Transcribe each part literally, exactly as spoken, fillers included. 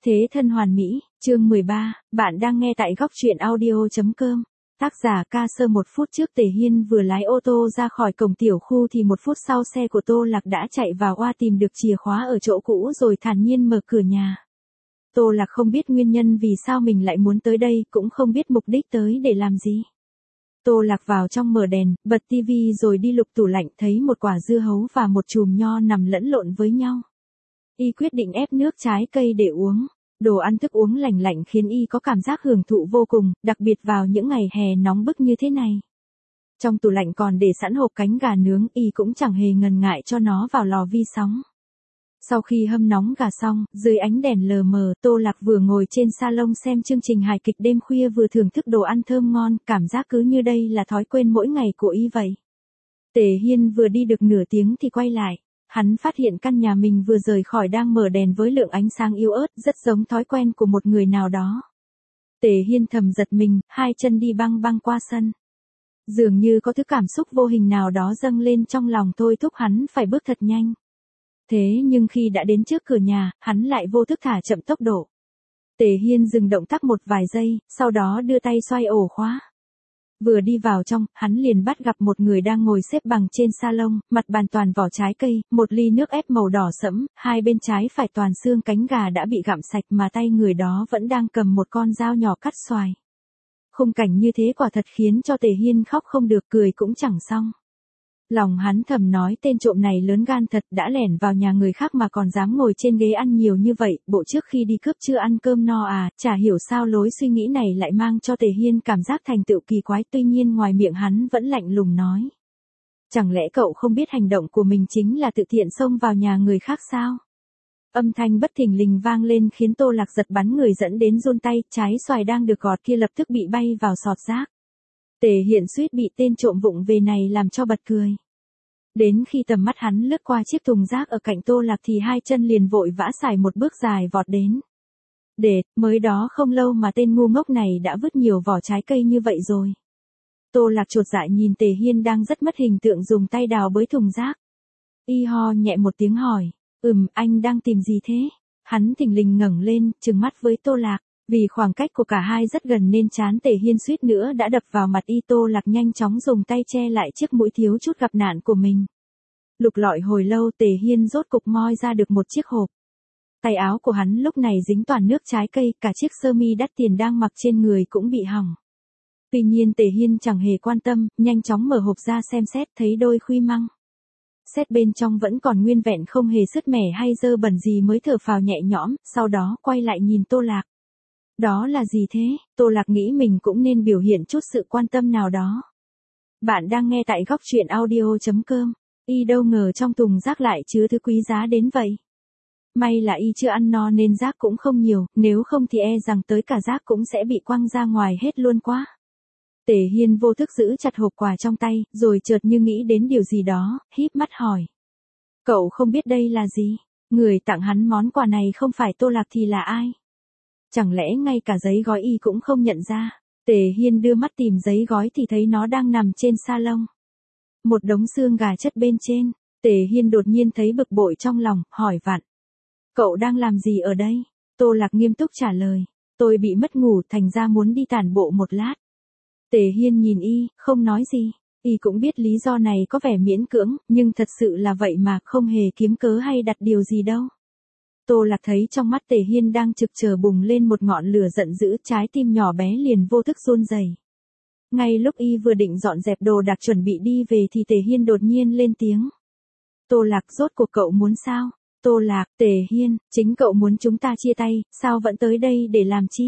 Thế thân hoàn mỹ, chương mười ba, bạn đang nghe tại góc truyện audio.com. Tác giả ca sơ. Một phút trước Tề Hiên vừa lái ô tô ra khỏi cổng tiểu khu thì một phút sau xe của Tô Lạc đã chạy vào oa tìm được chìa khóa ở chỗ cũ rồi thản nhiên mở cửa nhà. Tô Lạc không biết nguyên nhân vì sao mình lại muốn tới đây, cũng không biết mục đích tới để làm gì. Tô Lạc vào trong mở đèn, bật tivi rồi đi lục tủ lạnh, thấy một quả dưa hấu và một chùm nho nằm lẫn lộn với nhau. Y quyết định ép nước trái cây để uống. Đồ ăn thức uống lành lạnh khiến Y có cảm giác hưởng thụ vô cùng, đặc biệt vào những ngày hè nóng bức như thế này. Trong tủ lạnh còn để sẵn hộp cánh gà nướng, Y cũng chẳng hề ngần ngại cho nó vào lò vi sóng. Sau khi hâm nóng gà xong, dưới ánh đèn lờ mờ, Tô Lạc vừa ngồi trên salon xem chương trình hài kịch đêm khuya vừa thưởng thức đồ ăn thơm ngon, cảm giác cứ như đây là thói quen mỗi ngày của Y vậy. Tề Hiên vừa đi được nửa tiếng thì quay lại. Hắn phát hiện căn nhà mình vừa rời khỏi đang mở đèn với lượng ánh sáng yếu ớt, rất giống thói quen của một người nào đó. Tề Hiên thầm giật mình, hai chân đi băng băng qua sân. Dường như có thứ cảm xúc vô hình nào đó dâng lên trong lòng thôi thúc hắn phải bước thật nhanh. Thế nhưng khi đã đến trước cửa nhà, hắn lại vô thức thả chậm tốc độ. Tề Hiên dừng động tác một vài giây, sau đó đưa tay xoay ổ khóa. Vừa đi vào trong, hắn liền bắt gặp một người đang ngồi xếp bằng trên salon, mặt bàn toàn vỏ trái cây, một ly nước ép màu đỏ sẫm, hai bên trái phải toàn xương cánh gà đã bị gặm sạch mà tay người đó vẫn đang cầm một con dao nhỏ cắt xoài. Khung cảnh như thế quả thật khiến cho Tề Hiên khóc không được, cười cũng chẳng xong. Lòng hắn thầm nói tên trộm này lớn gan thật, đã lẻn vào nhà người khác mà còn dám ngồi trên ghế ăn nhiều như vậy, bộ trước khi đi cướp chưa ăn cơm no à, chả hiểu sao lối suy nghĩ này lại mang cho Tề Hiên cảm giác thành tựu kỳ quái, tuy nhiên ngoài miệng hắn vẫn lạnh lùng nói. Chẳng lẽ cậu không biết hành động của mình chính là tự tiện xông vào nhà người khác sao? Âm thanh bất thình lình vang lên khiến Tô Lạc giật bắn người dẫn đến run tay, trái xoài đang được gọt kia lập tức bị bay vào sọt rác. Tề Hiên suýt bị tên trộm vụng về này làm cho bật cười. Đến khi tầm mắt hắn lướt qua chiếc thùng rác ở cạnh Tô Lạc thì hai chân liền vội vã xài một bước dài vọt đến. Để, mới đó không lâu mà tên ngu ngốc này đã vứt nhiều vỏ trái cây như vậy rồi. Tô Lạc chột dạ nhìn Tề Hiên đang rất mất hình tượng dùng tay đào bới thùng rác. Y ho nhẹ một tiếng hỏi, ừm, anh đang tìm gì thế? Hắn thình lình ngẩng lên, trừng mắt với Tô Lạc. Vì khoảng cách của cả hai rất gần nên trán Tề Hiên suýt nữa đã đập vào mặt Y. Tô Lạc nhanh chóng dùng tay che lại chiếc mũi thiếu chút gặp nạn của mình. Lục lọi hồi lâu Tề Hiên rốt cục moi ra được một chiếc hộp. Tay áo của hắn lúc này dính toàn nước trái cây, cả chiếc sơ mi đắt tiền đang mặc trên người cũng bị hỏng. Tuy nhiên Tề Hiên chẳng hề quan tâm, nhanh chóng mở hộp ra xem xét, thấy đôi khuy măng. Xét bên trong vẫn còn nguyên vẹn không hề sứt mẻ hay dơ bẩn gì mới thở phào nhẹ nhõm, sau đó quay lại nhìn Tô Lạc. Đó là gì thế? Tô Lạc nghĩ mình cũng nên biểu hiện chút sự quan tâm nào đó. Bạn đang nghe tại góc truyện audio.com. Y đâu ngờ trong thùng rác lại chứa thứ quý giá đến vậy. May là Y chưa ăn no nên rác cũng không nhiều, nếu không thì e rằng tới cả rác cũng sẽ bị quăng ra ngoài hết luôn quá. Tề Hiên vô thức giữ chặt hộp quà trong tay, rồi chợt như nghĩ đến điều gì đó, híp mắt hỏi. Cậu không biết đây là gì? Người tặng hắn món quà này không phải Tô Lạc thì là ai? Chẳng lẽ ngay cả giấy gói Y cũng không nhận ra? Tề Hiên đưa mắt tìm giấy gói thì thấy nó đang nằm trên salon. Một đống xương gà chất bên trên. Tề Hiên đột nhiên thấy bực bội trong lòng, hỏi vặn. Cậu đang làm gì ở đây? Tô Lạc nghiêm túc trả lời. Tôi bị mất ngủ thành ra muốn đi tản bộ một lát. Tề Hiên nhìn Y, không nói gì. Y cũng biết lý do này có vẻ miễn cưỡng, nhưng thật sự là vậy mà, không hề kiếm cớ hay đặt điều gì đâu. Tô Lạc thấy trong mắt Tề Hiên đang trực chờ bùng lên một ngọn lửa giận dữ, trái tim nhỏ bé liền vô thức run rẩy. Ngay lúc Y vừa định dọn dẹp đồ đạc chuẩn bị đi về thì Tề Hiên đột nhiên lên tiếng. Tô Lạc, rốt cuộc cậu muốn sao? Tô Lạc, Tề Hiên, chính cậu muốn chúng ta chia tay, sao vẫn tới đây để làm chi?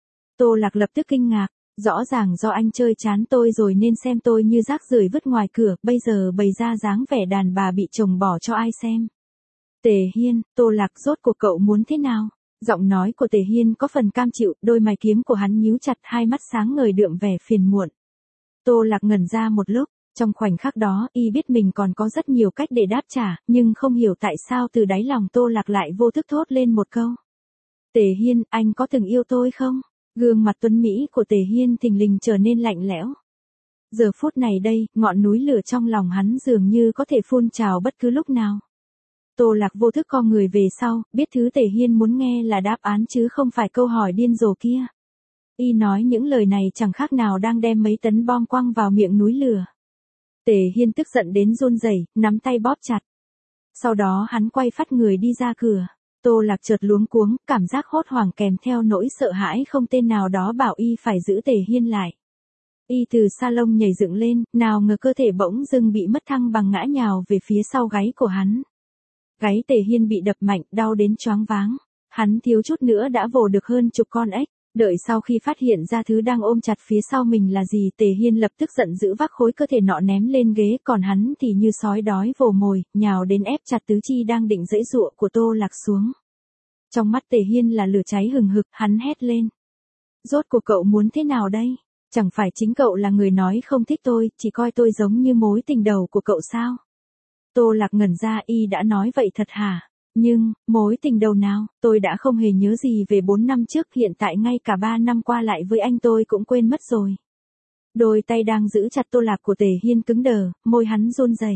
Tô Lạc lập tức kinh ngạc, rõ ràng do anh chơi chán tôi rồi nên xem tôi như rác rưởi vứt ngoài cửa, bây giờ bày ra dáng vẻ đàn bà bị chồng bỏ cho ai xem. Tề Hiên, Tô Lạc, rốt cuộc cậu muốn thế nào? Giọng nói của Tề Hiên có phần cam chịu, đôi mày kiếm của hắn nhíu chặt, hai mắt sáng ngời đượm vẻ phiền muộn. Tô Lạc ngẩn ra một lúc, trong khoảnh khắc đó, Y biết mình còn có rất nhiều cách để đáp trả, nhưng không hiểu tại sao từ đáy lòng Tô Lạc lại vô thức thốt lên một câu. Tề Hiên, anh có từng yêu tôi không? Gương mặt tuấn mỹ của Tề Hiên thình lình trở nên lạnh lẽo. Giờ phút này đây, ngọn núi lửa trong lòng hắn dường như có thể phun trào bất cứ lúc nào. Tô Lạc vô thức co người về sau, biết thứ Tề Hiên muốn nghe là đáp án chứ không phải câu hỏi điên rồ kia. Y nói những lời này chẳng khác nào đang đem mấy tấn bom quăng vào miệng núi lửa. Tề Hiên tức giận đến run rẩy, nắm tay bóp chặt. Sau đó hắn quay phát người đi ra cửa. Tô Lạc chợt luống cuống, cảm giác hốt hoảng kèm theo nỗi sợ hãi không tên nào đó bảo y phải giữ Tề Hiên lại. Y từ salon nhảy dựng lên, nào ngờ cơ thể bỗng dưng bị mất thăng bằng ngã nhào về phía sau gáy của hắn. Gáy Tề Hiên bị đập mạnh, đau đến choáng váng. Hắn thiếu chút nữa đã vồ được hơn chục con ếch. Đợi sau khi phát hiện ra thứ đang ôm chặt phía sau mình là gì, Tề Hiên lập tức giận dữ vác khối cơ thể nọ ném lên ghế, còn hắn thì như sói đói vồ mồi, nhào đến ép chặt tứ chi đang định giãy giụa của Tô Lạc xuống. Trong mắt Tề Hiên là lửa cháy hừng hực, hắn hét lên. Rốt cuộc cậu muốn thế nào đây? Chẳng phải chính cậu là người nói không thích tôi, chỉ coi tôi giống như mối tình đầu của cậu sao? Tô Lạc ngẩn ra, y đã nói vậy thật hả? Nhưng, mối tình đầu nào, tôi đã không hề nhớ gì về bốn năm trước, hiện tại ngay cả ba năm qua lại với anh tôi cũng quên mất rồi. Đôi tay đang giữ chặt Tô Lạc của Tề Hiên cứng đờ, môi hắn run rẩy.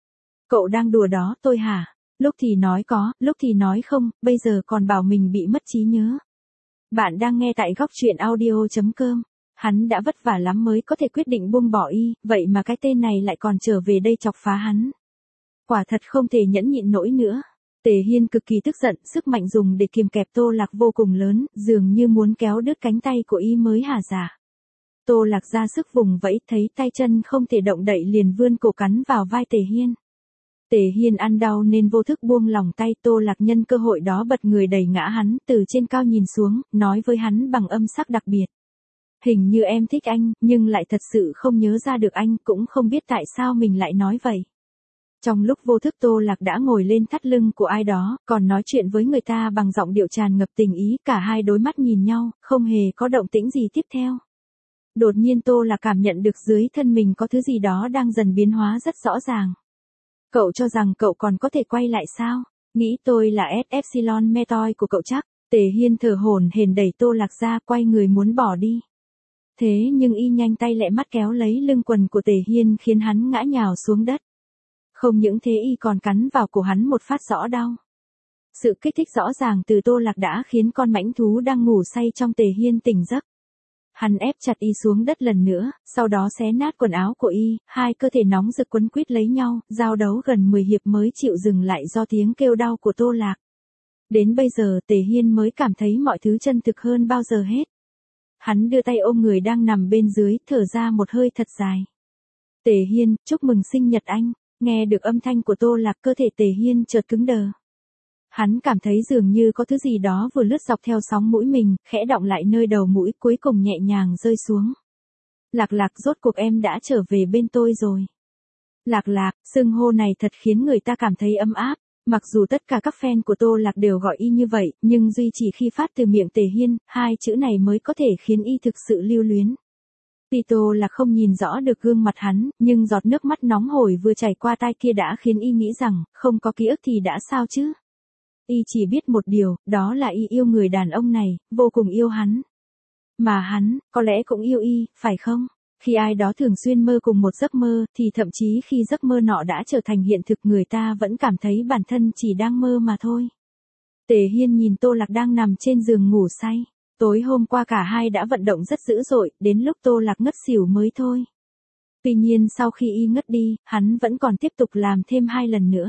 Cậu đang đùa đó tôi hả? Lúc thì nói có, lúc thì nói không, bây giờ còn bảo mình bị mất trí nhớ. Bạn đang nghe tại góc truyện audio chấm com. Hắn đã vất vả lắm mới có thể quyết định buông bỏ y, vậy mà cái tên này lại còn trở về đây chọc phá hắn. Quả thật không thể nhẫn nhịn nổi nữa. Tề Hiên cực kỳ tức giận, sức mạnh dùng để kiềm kẹp Tô Lạc vô cùng lớn, dường như muốn kéo đứt cánh tay của y mới hả dạ. Tô Lạc ra sức vùng vẫy, thấy tay chân không thể động đậy liền vươn cổ cắn vào vai Tề Hiên. Tề Hiên ăn đau nên vô thức buông lòng tay, Tô Lạc nhân cơ hội đó bật người đẩy ngã hắn, từ trên cao nhìn xuống, nói với hắn bằng âm sắc đặc biệt. Hình như em thích anh, nhưng lại thật sự không nhớ ra được anh, cũng không biết tại sao mình lại nói vậy. Trong lúc vô thức Tô Lạc đã ngồi lên thắt lưng của ai đó, còn nói chuyện với người ta bằng giọng điệu tràn ngập tình ý, cả hai đối mắt nhìn nhau, không hề có động tĩnh gì tiếp theo. Đột nhiên Tô Lạc cảm nhận được dưới thân mình có thứ gì đó đang dần biến hóa rất rõ ràng. Cậu cho rằng cậu còn có thể quay lại sao? Nghĩ tôi là S Epsilon Metoi của cậu chắc? Tề Hiên thở hổn hển đẩy Tô Lạc ra, quay người muốn bỏ đi. Thế nhưng y nhanh tay lẹ mắt kéo lấy lưng quần của Tề Hiên khiến hắn ngã nhào xuống đất. Không những thế y còn cắn vào cổ hắn một phát rõ đau. Sự kích thích rõ ràng từ Tô Lạc đã khiến con mãnh thú đang ngủ say trong Tề Hiên tỉnh giấc. Hắn ép chặt y xuống đất lần nữa, sau đó xé nát quần áo của y, hai cơ thể nóng rực quấn quýt lấy nhau, giao đấu gần mười hiệp mới chịu dừng lại do tiếng kêu đau của Tô Lạc. Đến bây giờ Tề Hiên mới cảm thấy mọi thứ chân thực hơn bao giờ hết. Hắn đưa tay ôm người đang nằm bên dưới, thở ra một hơi thật dài. Tề Hiên, chúc mừng sinh nhật anh. Nghe được âm thanh của Tô Lạc, cơ thể Tề Hiên chợt cứng đờ. Hắn cảm thấy dường như có thứ gì đó vừa lướt dọc theo sóng mũi mình, khẽ đọng lại nơi đầu mũi, cuối cùng nhẹ nhàng rơi xuống. Lạc Lạc, rốt cuộc em đã trở về bên tôi rồi. Lạc Lạc, xưng hô này thật khiến người ta cảm thấy ấm áp. Mặc dù tất cả các fan của Tô Lạc đều gọi y như vậy, nhưng duy chỉ khi phát từ miệng Tề Hiên, hai chữ này mới có thể khiến y thực sự lưu luyến. Tuy Tô Lạc không nhìn rõ được gương mặt hắn, nhưng giọt nước mắt nóng hổi vừa chảy qua tai kia đã khiến y nghĩ rằng, không có ký ức thì đã sao chứ. Y chỉ biết một điều, đó là y yêu người đàn ông này, vô cùng yêu hắn. Mà hắn, có lẽ cũng yêu y, phải không? Khi ai đó thường xuyên mơ cùng một giấc mơ, thì thậm chí khi giấc mơ nọ đã trở thành hiện thực, người ta vẫn cảm thấy bản thân chỉ đang mơ mà thôi. Tề Hiên nhìn Tô Lạc đang nằm trên giường ngủ say. Tối hôm qua cả hai đã vận động rất dữ dội, đến lúc Tô Lạc ngất xỉu mới thôi. Tuy nhiên sau khi y ngất đi, hắn vẫn còn tiếp tục làm thêm hai lần nữa.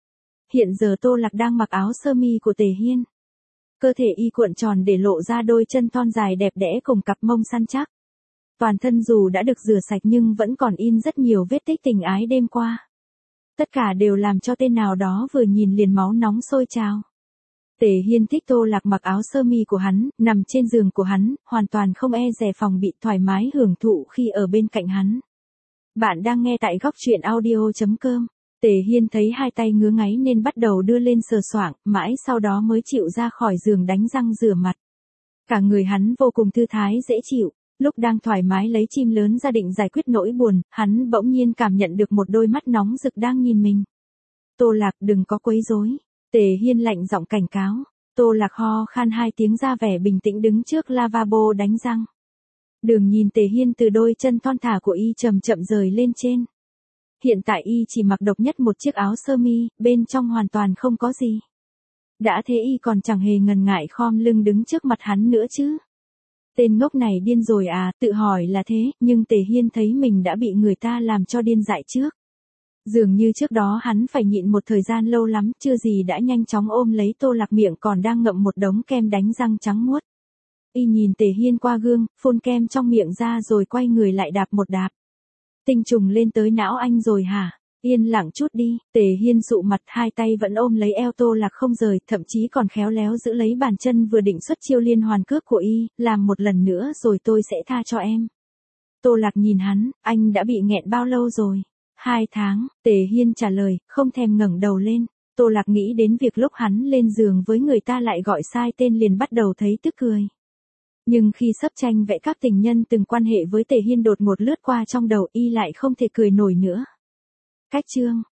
Hiện giờ Tô Lạc đang mặc áo sơ mi của Tề Hiên. Cơ thể y cuộn tròn để lộ ra đôi chân thon dài đẹp đẽ cùng cặp mông săn chắc. Toàn thân dù đã được rửa sạch nhưng vẫn còn in rất nhiều vết tích tình ái đêm qua. Tất cả đều làm cho tên nào đó vừa nhìn liền máu nóng sôi trào. Tề Hiên thích Tô Lạc mặc áo sơ mi của hắn, nằm trên giường của hắn, hoàn toàn không e dè, phòng bị, thoải mái hưởng thụ khi ở bên cạnh hắn. Bạn đang nghe tại góc truyện audio chấm com. Tề Hiên thấy hai tay ngứa ngáy nên bắt đầu đưa lên sờ soạng, mãi sau đó mới chịu ra khỏi giường đánh răng rửa mặt. Cả người hắn vô cùng thư thái dễ chịu. Lúc đang thoải mái lấy chim lớn ra định giải quyết nỗi buồn, hắn bỗng nhiên cảm nhận được một đôi mắt nóng rực đang nhìn mình. Tô Lạc, đừng có quấy rối. Tề Hiên lạnh giọng cảnh cáo. Tô Lạc ho khan hai tiếng ra vẻ bình tĩnh đứng trước lavabo đánh răng. Đường nhìn Tề Hiên từ đôi chân thon thả của y chậm chậm rời lên trên. Hiện tại y chỉ mặc độc nhất một chiếc áo sơ mi, bên trong hoàn toàn không có gì. Đã thế y còn chẳng hề ngần ngại khom lưng đứng trước mặt hắn nữa chứ. Tên ngốc này điên rồi à, tự hỏi là thế, nhưng Tề Hiên thấy mình đã bị người ta làm cho điên dại trước. Dường như trước đó hắn phải nhịn một thời gian lâu lắm, chưa gì đã nhanh chóng ôm lấy Tô Lạc miệng còn đang ngậm một đống kem đánh răng trắng muốt. Y nhìn Tề Hiên qua gương, phun kem trong miệng ra rồi quay người lại đạp một đạp. Tinh trùng lên tới não anh rồi hả? Yên lặng chút đi. Tề Hiên dụ mặt, hai tay vẫn ôm lấy eo Tô Lạc không rời, thậm chí còn khéo léo giữ lấy bàn chân vừa định xuất chiêu liên hoàn cước của y, làm một lần nữa rồi tôi sẽ tha cho em. Tô Lạc nhìn hắn, anh đã bị nghẹn bao lâu rồi? Hai tháng, Tề Hiên trả lời, không thèm ngẩng đầu lên. Tô Lạc nghĩ đến việc lúc hắn lên giường với người ta lại gọi sai tên liền bắt đầu thấy tức cười. Nhưng khi sắp tranh vẽ các tình nhân từng quan hệ với Tề Hiên đột ngột lướt qua trong đầu y lại không thể cười nổi nữa. Cách chương